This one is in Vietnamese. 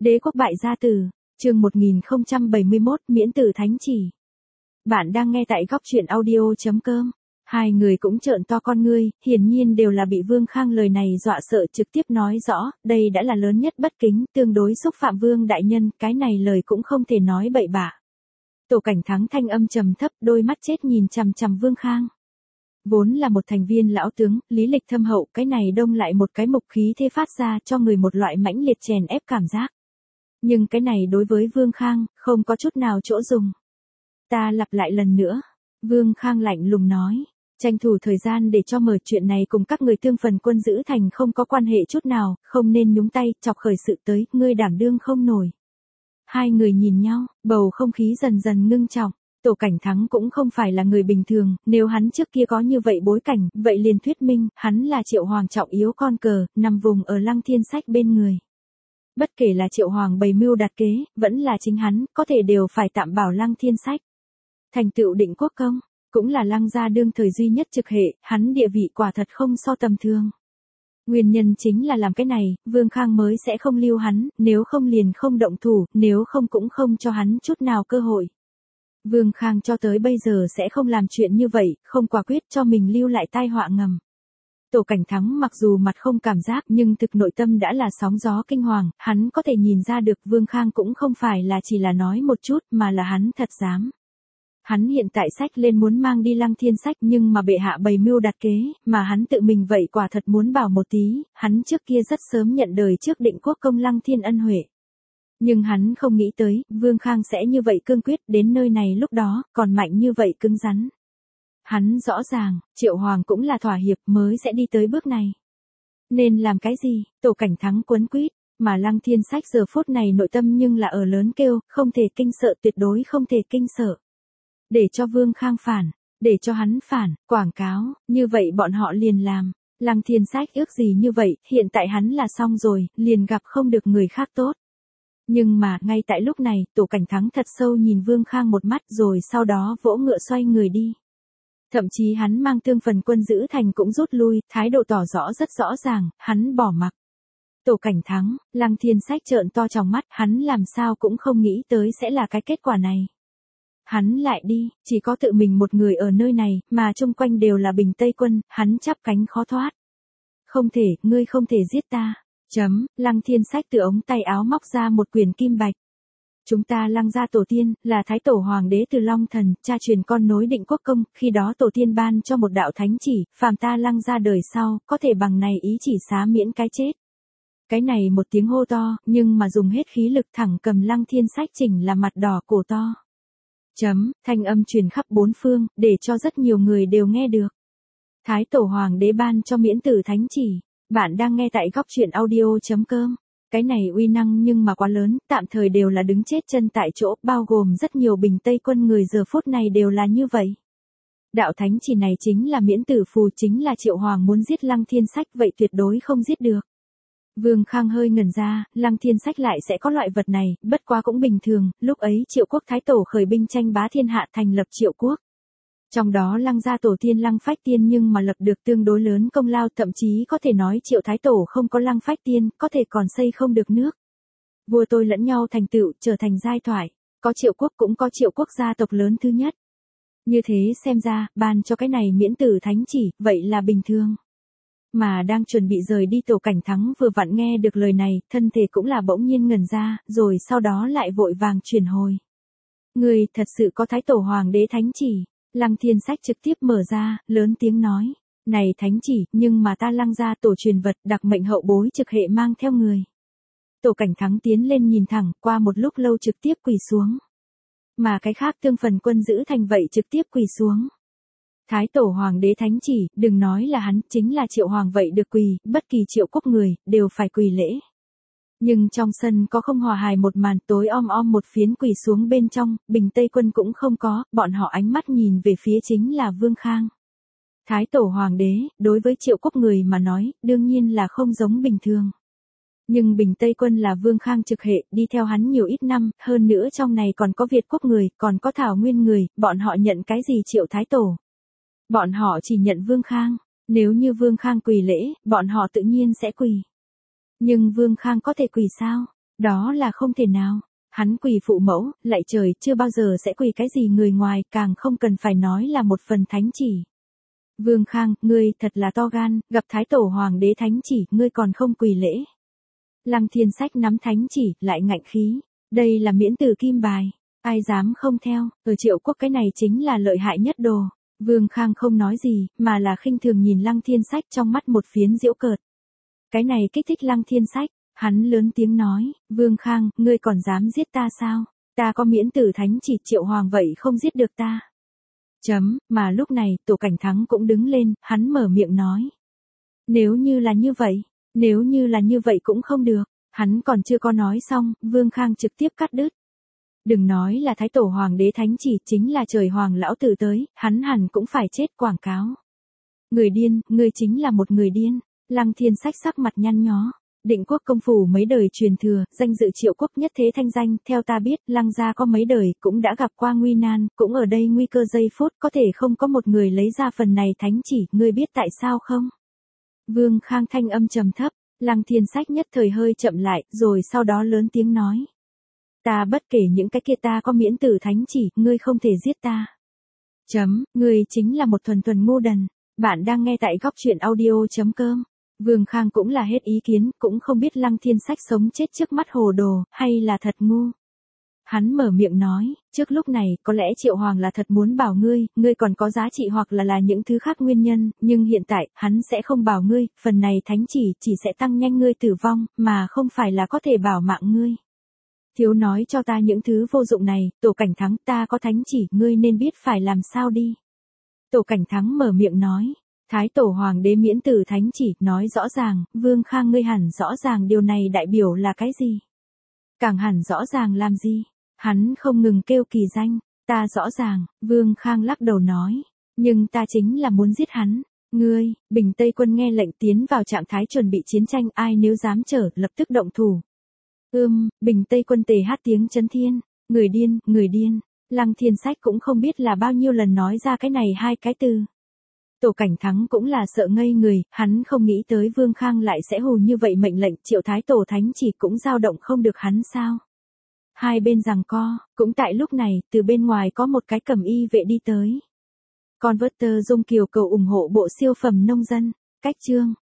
Đế quốc bại gia tử, chương 1071, miễn tử thánh chỉ. Bạn đang nghe tại góc truyện audio.com. Hai người cũng trợn to con ngươi, hiển nhiên đều là bị Vương Khang lời này dọa sợ, trực tiếp nói rõ, đây đã là lớn nhất bất kính, tương đối xúc phạm Vương đại nhân, cái này lời cũng không thể nói bậy bạ. Tổ Cảnh Thắng thanh âm trầm thấp, đôi mắt chết nhìn chằm chằm Vương Khang. Vốn là một thành viên lão tướng, lý lịch thâm hậu, cái này đông lại một cái mục khí thế phát ra cho người một loại mãnh liệt chèn ép cảm giác. Nhưng cái này đối với Vương Khang, không có chút nào chỗ dùng. Ta lặp lại lần nữa. Vương Khang lạnh lùng nói. Tranh thủ thời gian để cho mở chuyện này cùng các người tương phần quân giữ thành không có quan hệ chút nào, không nên nhúng tay, chọc khởi sự tới, ngươi đảm đương không nổi. Hai người nhìn nhau, bầu không khí dần dần ngưng trọng. Tổ Cảnh Thắng cũng không phải là người bình thường, nếu hắn trước kia có như vậy bối cảnh, vậy liền thuyết minh, hắn là Triệu Hoàng trọng yếu con cờ, nằm vùng ở Lăng Thiên Sách bên người. Bất kể là Triệu Hoàng bày mưu đặt kế, vẫn là chính hắn, có thể đều phải tạm bảo Lăng Thiên Sách. Thành tựu định quốc công, cũng là Lăng gia đương thời duy nhất trực hệ, hắn địa vị quả thật không so tầm thường. Nguyên nhân chính là làm cái này, Vương Khang mới sẽ không lưu hắn, nếu không liền không động thủ, nếu không cũng không cho hắn chút nào cơ hội. Vương Khang cho tới bây giờ sẽ không làm chuyện như vậy, không quả quyết cho mình lưu lại tai họa ngầm. Tổ Cảnh Thắng mặc dù mặt không cảm giác nhưng thực nội tâm đã là sóng gió kinh hoàng, hắn có thể nhìn ra được Vương Khang cũng không phải là chỉ là nói một chút mà là hắn thật dám. Hắn hiện tại sách lên muốn mang đi Lăng Thiên Sách nhưng mà bệ hạ bày mưu đặt kế, mà hắn tự mình vậy quả thật muốn bảo một tí, hắn trước kia rất sớm nhận đời trước định quốc công Lăng Thiên ân huệ. Nhưng hắn không nghĩ tới, Vương Khang sẽ như vậy cương quyết đến nơi này lúc đó, còn mạnh như vậy cứng rắn. Hắn rõ ràng, Triệu Hoàng cũng là thỏa hiệp mới sẽ đi tới bước này. Nên làm cái gì, Tổ Cảnh Thắng quấn quýt, mà Lăng Thiên Sách giờ phút này nội tâm nhưng là ở lớn kêu, không thể kinh sợ, tuyệt đối không thể kinh sợ. Để cho Vương Khang phản, để cho hắn phản, quảng cáo, như vậy bọn họ liền làm. Lăng Thiên Sách ước gì như vậy, hiện tại hắn là xong rồi, liền gặp không được người khác tốt. Nhưng mà, ngay tại lúc này, Tổ Cảnh Thắng thật sâu nhìn Vương Khang một mắt rồi sau đó vỗ ngựa xoay người đi. Thậm chí hắn mang tương phần quân giữ thành cũng rút lui, thái độ tỏ rõ rất rõ ràng, hắn bỏ mặc. Tổ Cảnh Thắng, Lăng Thiên Sách trợn to tròng mắt, hắn làm sao cũng không nghĩ tới sẽ là cái kết quả này. Hắn lại đi, chỉ có tự mình một người ở nơi này, mà chung quanh đều là Bình Tây quân, hắn chắp cánh khó thoát. Không thể, ngươi không thể giết ta. Lăng Thiên Sách từ ống tay áo móc ra một quyển kim bạch. Chúng ta Lăng gia tổ tiên, là Thái Tổ Hoàng đế từ Long Thần, cha truyền con nối định quốc công, khi đó tổ tiên ban cho một đạo thánh chỉ, phàm ta Lăng gia đời sau, có thể bằng này ý chỉ xá miễn cái chết. Cái này một tiếng hô to, nhưng mà dùng hết khí lực thẳng cầm Lăng Thiên Sách chỉnh là mặt đỏ cổ to. Thanh âm truyền khắp bốn phương, để cho rất nhiều người đều nghe được. Thái Tổ Hoàng đế ban cho miễn tử thánh chỉ. Bạn đang nghe tại góc truyện audio.com. Cái này uy năng nhưng mà quá lớn, tạm thời đều là đứng chết chân tại chỗ, bao gồm rất nhiều Bình Tây quân người giờ phút này đều là như vậy. Đạo thánh chỉ này chính là miễn tử phù, chính là Triệu Hoàng muốn giết Lăng Thiên Sách vậy tuyệt đối không giết được. Vương Khang hơi ngẩn ra, Lăng Thiên Sách lại sẽ có loại vật này, bất quá cũng bình thường, lúc ấy Triệu quốc thái tổ khởi binh tranh bá thiên hạ thành lập Triệu quốc. Trong đó Lăng gia tổ tiên Lăng Phách Tiên nhưng mà lập được tương đối lớn công lao, thậm chí có thể nói Triệu thái tổ không có Lăng Phách Tiên, có thể còn xây không được nước. Vua tôi lẫn nhau thành tựu, trở thành giai thoại, có Triệu quốc cũng có Triệu quốc gia tộc lớn thứ nhất. Như thế xem ra, ban cho cái này miễn tử thánh chỉ, vậy là bình thường. Mà đang chuẩn bị rời đi Tổ Cảnh Thắng vừa vặn nghe được lời này, thân thể cũng là bỗng nhiên ngẩn ra, rồi sau đó lại vội vàng chuyển hồi. Người thật sự có Thái Tổ Hoàng đế thánh chỉ. Lăng Thiên Sách trực tiếp mở ra, lớn tiếng nói. Này thánh chỉ, nhưng mà ta Lăng gia tổ truyền vật, đặc mệnh hậu bối trực hệ mang theo người. Tổ Cảnh Thắng tiến lên nhìn thẳng, qua một lúc lâu trực tiếp quỳ xuống. Mà cái khác tương phần quân giữ thành vậy trực tiếp quỳ xuống. Thái Tổ Hoàng đế thánh chỉ, đừng nói là hắn, chính là Triệu Hoàng vậy được quỳ, bất kỳ Triệu quốc người, đều phải quỳ lễ. Nhưng trong sân có không hòa hài một màn, tối om một phiến quỳ xuống bên trong, Bình Tây quân cũng không có, bọn họ ánh mắt nhìn về phía chính là Vương Khang. Thái Tổ Hoàng đế, đối với Triệu quốc người mà nói, đương nhiên là không giống bình thường. Nhưng Bình Tây quân là Vương Khang trực hệ, đi theo hắn nhiều ít năm, hơn nữa trong này còn có Việt quốc người, còn có Thảo Nguyên người, bọn họ nhận cái gì Triệu Thái Tổ? Bọn họ chỉ nhận Vương Khang, nếu như Vương Khang quỳ lễ, bọn họ tự nhiên sẽ quỳ. Nhưng Vương Khang có thể quỳ sao? Đó là không thể nào. Hắn quỳ phụ mẫu, lạy trời, chưa bao giờ sẽ quỳ cái gì người ngoài, càng không cần phải nói là một phần thánh chỉ. Vương Khang, ngươi thật là to gan, gặp Thái Tổ Hoàng đế thánh chỉ, ngươi còn không quỳ lễ. Lăng Thiên Sách nắm thánh chỉ, lại ngạnh khí. Đây là miễn từ kim bài. Ai dám không theo, ở Triệu Quốc cái này chính là lợi hại nhất đồ. Vương Khang không nói gì, mà là khinh thường nhìn Lăng Thiên Sách trong mắt một phiến giễu cợt. Cái này kích thích Lăng Thiên Sách, hắn lớn tiếng nói, Vương Khang, ngươi còn dám giết ta sao? Ta có miễn tử thánh chỉ, Triệu Hoàng vậy không giết được ta. Mà lúc này, Tổ Cảnh Thắng cũng đứng lên, hắn mở miệng nói. Nếu như là như vậy cũng không được, hắn còn chưa có nói xong, Vương Khang trực tiếp cắt đứt. Đừng nói là Thái Tổ Hoàng đế thánh chỉ, chính là trời Hoàng lão tử tới, hắn hẳn cũng phải chết quảng cáo. Người điên, ngươi chính là một người điên. Lăng Thiên Sách sắc mặt nhăn nhó. Định Quốc công phủ mấy đời truyền thừa, danh dự Triệu Quốc nhất thế thanh danh, theo ta biết, Lăng gia có mấy đời, cũng đã gặp qua nguy nan, cũng ở đây nguy cơ giây phút, có thể không có một người lấy ra phần này thánh chỉ, ngươi biết tại sao không? Vương Khang thanh âm trầm thấp, Lăng Thiên Sách nhất thời hơi chậm lại, rồi sau đó lớn tiếng nói. Ta bất kể những cái kia, ta có miễn tử thánh chỉ, ngươi không thể giết ta. Ngươi chính là một thuần thuần ngu đần. Bạn đang nghe tại góc truyện audio.com. Vương Khang cũng là hết ý kiến, cũng không biết Lăng Thiên Sách sống chết trước mắt hồ đồ, hay là thật ngu. Hắn mở miệng nói, trước lúc này, có lẽ Triệu Hoàng là thật muốn bảo ngươi còn có giá trị hoặc là những thứ khác nguyên nhân, nhưng hiện tại, hắn sẽ không bảo ngươi, phần này thánh chỉ sẽ tăng nhanh ngươi tử vong, mà không phải là có thể bảo mạng ngươi. Thiếu nói cho ta những thứ vô dụng này, Tổ Cảnh Thắng, ta có thánh chỉ, ngươi nên biết phải làm sao đi. Tổ Cảnh Thắng mở miệng nói. Thái Tổ Hoàng đế miễn tử thánh chỉ, nói rõ ràng, Vương Khang ngươi hẳn rõ ràng điều này đại biểu là cái gì. Càng hẳn rõ ràng làm gì. Hắn không ngừng kêu kỳ danh, ta rõ ràng, Vương Khang lắc đầu nói. Nhưng ta chính là muốn giết hắn. Ngươi, Bình Tây quân nghe lệnh tiến vào trạng thái chuẩn bị chiến tranh, ai nếu dám trở, lập tức động thủ. Bình Tây quân tề hát tiếng chấn thiên. Người điên. Lăng Thiên Sách cũng không biết là bao nhiêu lần nói ra cái này hai cái từ. Tổ Cảnh Thắng cũng là sợ ngây người, hắn không nghĩ tới Vương Khang lại sẽ hù như vậy mệnh lệnh, Triệu Thái Tổ Thánh chỉ cũng dao động không được hắn sao. Hai bên giằng co, cũng tại lúc này, từ bên ngoài có một cái cẩm y vệ đi tới. Converter Dung Kiều cầu ủng hộ bộ siêu phẩm nông dân, cách chương.